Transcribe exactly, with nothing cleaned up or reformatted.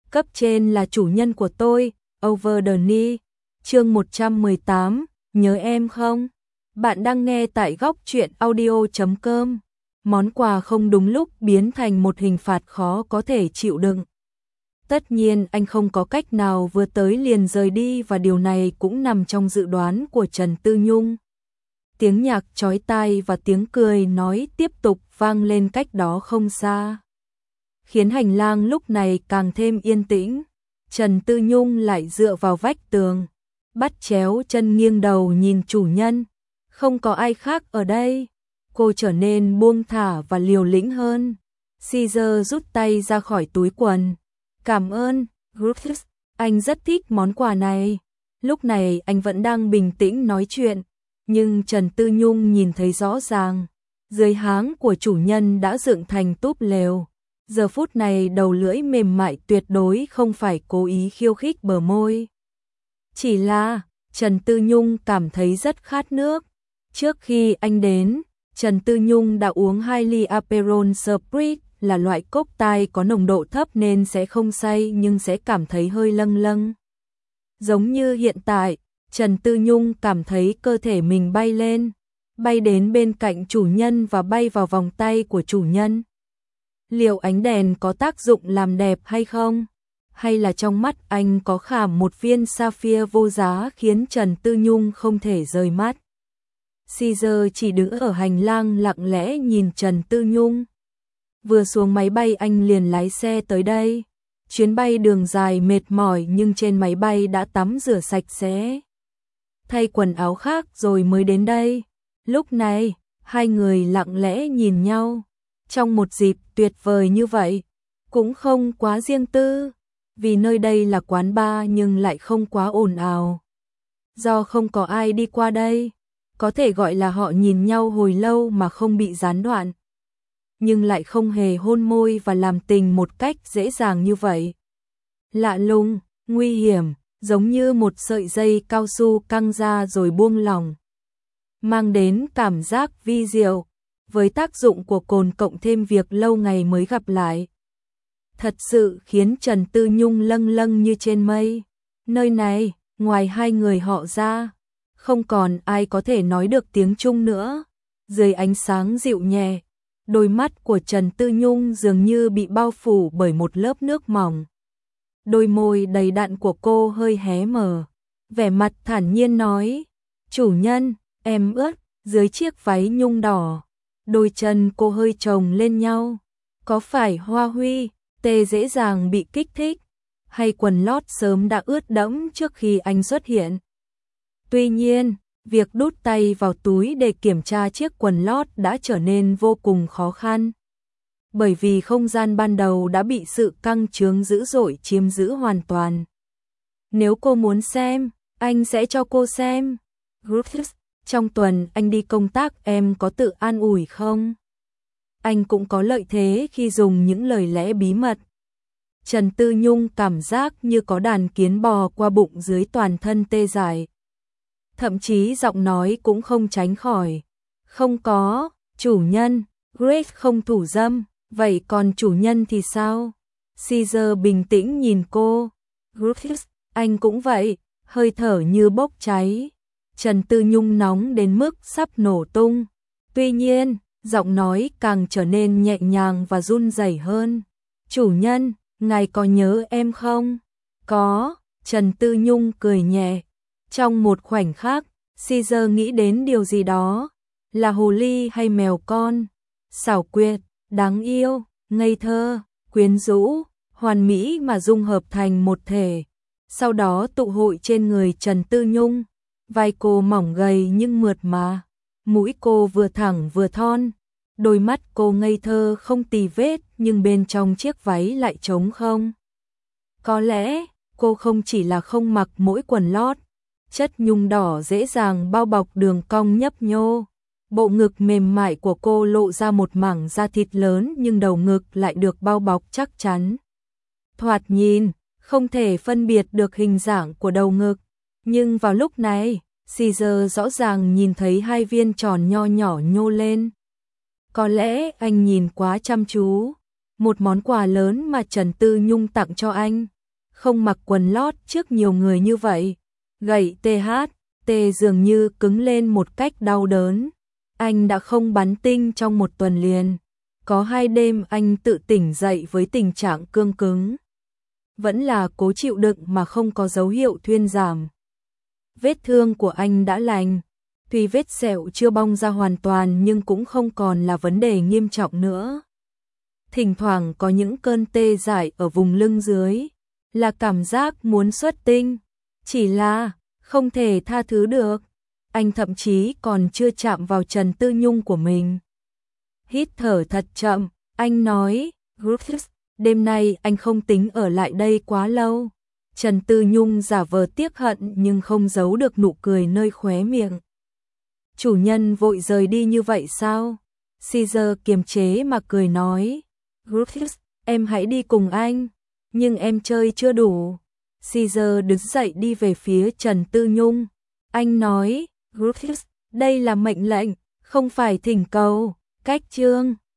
Cấp trên là chủ nhân của tôi, Over the Knee. Chương một trăm mười tám, nhớ em không? Bạn đang nghe tại góc truyện audio chấm com. Món quà không đúng lúc biến thành một hình phạt khó có thể chịu đựng. Tất nhiên anh không có cách nào vừa tới liền rời đi, và điều này cũng nằm trong dự đoán của Trần Tư Nhung. Tiếng nhạc chói tai và tiếng cười nói tiếp tục vang lên cách đó không xa, khiến hành lang lúc này càng thêm yên tĩnh. Trần Tư Nhung lại dựa vào vách tường, bắt chéo chân nghiêng đầu nhìn chủ nhân. Không có ai khác ở đây. Cô trở nên buông thả và liều lĩnh hơn. Caesar rút tay ra khỏi túi quần. Cảm ơn, Griffiths, anh rất thích món quà này. Lúc này anh vẫn đang bình tĩnh nói chuyện, nhưng Trần Tư Nhung nhìn thấy rõ ràng, dưới háng của chủ nhân đã dựng thành túp lều. Giờ phút này đầu lưỡi mềm mại tuyệt đối không phải cố ý khiêu khích bờ môi. Chỉ là, Trần Tư Nhung cảm thấy rất khát nước. Trước khi anh đến, Trần Tư Nhung đã uống hai ly Aperol Spritz, là loại cốc tai có nồng độ thấp nên sẽ không say nhưng sẽ cảm thấy hơi lâng lâng. Giống như hiện tại, Trần Tư Nhung cảm thấy cơ thể mình bay lên, bay đến bên cạnh chủ nhân và bay vào vòng tay của chủ nhân. Liệu ánh đèn có tác dụng làm đẹp hay không? Hay là trong mắt anh có khảm một viên sapphire vô giá khiến Trần Tư Nhung không thể rời mắt? Caesar chỉ đứng ở hành lang lặng lẽ nhìn Trần Tư Nhung. Vừa xuống máy bay anh liền lái xe tới đây. Chuyến bay đường dài mệt mỏi nhưng trên máy bay đã tắm rửa sạch sẽ, thay quần áo khác rồi mới đến đây. Lúc này, hai người lặng lẽ nhìn nhau. Trong một dịp tuyệt vời như vậy, cũng không quá riêng tư, vì nơi đây là quán bar nhưng lại không quá ồn ào. Do không có ai đi qua đây, có thể gọi là họ nhìn nhau hồi lâu mà không bị gián đoạn, nhưng lại không hề hôn môi và làm tình một cách dễ dàng như vậy. Lạ lùng, nguy hiểm, giống như một sợi dây cao su căng ra rồi buông lỏng, mang đến cảm giác vi diệu, với tác dụng của cồn cộng thêm việc lâu ngày mới gặp lại. Thật sự khiến Trần Tư Nhung lâng lâng như trên mây. Nơi này, ngoài hai người họ ra, không còn ai có thể nói được tiếng Trung nữa. Dưới ánh sáng dịu nhẹ, đôi mắt của Trần Tư Nhung dường như bị bao phủ bởi một lớp nước mỏng. Đôi môi đầy đặn của cô hơi hé mở, vẻ mặt thản nhiên nói: "Chủ nhân, em ướt." Dưới chiếc váy nhung đỏ, đôi chân cô hơi chồng lên nhau. Có phải Hoa Huy tê dễ dàng bị kích thích, hay quần lót sớm đã ướt đẫm trước khi anh xuất hiện? Tuy nhiên, việc đút tay vào túi để kiểm tra chiếc quần lót đã trở nên vô cùng khó khăn, bởi vì không gian ban đầu đã bị sự căng chướng dữ dội chiếm giữ hoàn toàn. Nếu cô muốn xem, anh sẽ cho cô xem. Griffiths, trong tuần anh đi công tác em có tự an ủi không? Anh cũng có lợi thế khi dùng những lời lẽ bí mật. Trần Tư Nhung cảm giác như có đàn kiến bò qua bụng dưới toàn thân tê dại. Thậm chí giọng nói cũng không tránh khỏi: "Không có, chủ nhân, Grace không thủ dâm, vậy còn chủ nhân thì sao?" Caesar bình tĩnh nhìn cô. "Griffiths, anh cũng vậy." Hơi thở như bốc cháy. Trần Tư Nhung nóng đến mức sắp nổ tung. Tuy nhiên, giọng nói càng trở nên nhẹ nhàng và run rẩy hơn. "Chủ nhân, ngài có nhớ em không?" "Có." Trần Tư Nhung cười nhẹ. Trong một khoảnh khắc, Caesar nghĩ đến điều gì đó. Là hồ ly hay mèo con? Xảo quyệt, đáng yêu, ngây thơ, quyến rũ, hoàn mỹ mà dung hợp thành một thể. Sau đó tụ hội trên người Trần Tư Nhung. Vai cô mỏng gầy nhưng mượt mà, mũi cô vừa thẳng vừa thon, đôi mắt cô ngây thơ không tì vết nhưng bên trong chiếc váy lại trống không. Có lẽ, cô không chỉ là không mặc mỗi quần lót, chất nhung đỏ dễ dàng bao bọc đường cong nhấp nhô. Bộ ngực mềm mại của cô lộ ra một mảng da thịt lớn nhưng đầu ngực lại được bao bọc chắc chắn. Thoạt nhìn, không thể phân biệt được hình dạng của đầu ngực. Nhưng vào lúc này, Caesar rõ ràng nhìn thấy hai viên tròn nho nhỏ nhô lên. Có lẽ anh nhìn quá chăm chú. Một món quà lớn mà Trần Tư Nhung tặng cho anh, không mặc quần lót trước nhiều người như vậy. Gậy tê hát, tê dường như cứng lên một cách đau đớn. Anh đã không bắn tinh trong một tuần liền. Có hai đêm anh tự tỉnh dậy với tình trạng cương cứng. Vẫn là cố chịu đựng mà không có dấu hiệu thuyên giảm. Vết thương của anh đã lành. Tuy vết sẹo chưa bong ra hoàn toàn nhưng cũng không còn là vấn đề nghiêm trọng nữa. Thỉnh thoảng có những cơn tê dại ở vùng lưng dưới. Là cảm giác muốn xuất tinh. Chỉ là không thể tha thứ được. Anh thậm chí còn chưa chạm vào Trần Tư Nhung của mình. Hít thở thật chậm, anh nói, Griffiths, đêm nay anh không tính ở lại đây quá lâu. Trần Tư Nhung giả vờ tiếc hận nhưng không giấu được nụ cười nơi khóe miệng. Chủ nhân vội rời đi như vậy sao? Caesar kiềm chế mà cười nói, Griffiths, em hãy đi cùng anh, nhưng em chơi chưa đủ. Caesar đứng dậy đi về phía Trần Tư Nhung. Anh nói, Griffiths, đây là mệnh lệnh, không phải thỉnh cầu. Cách chương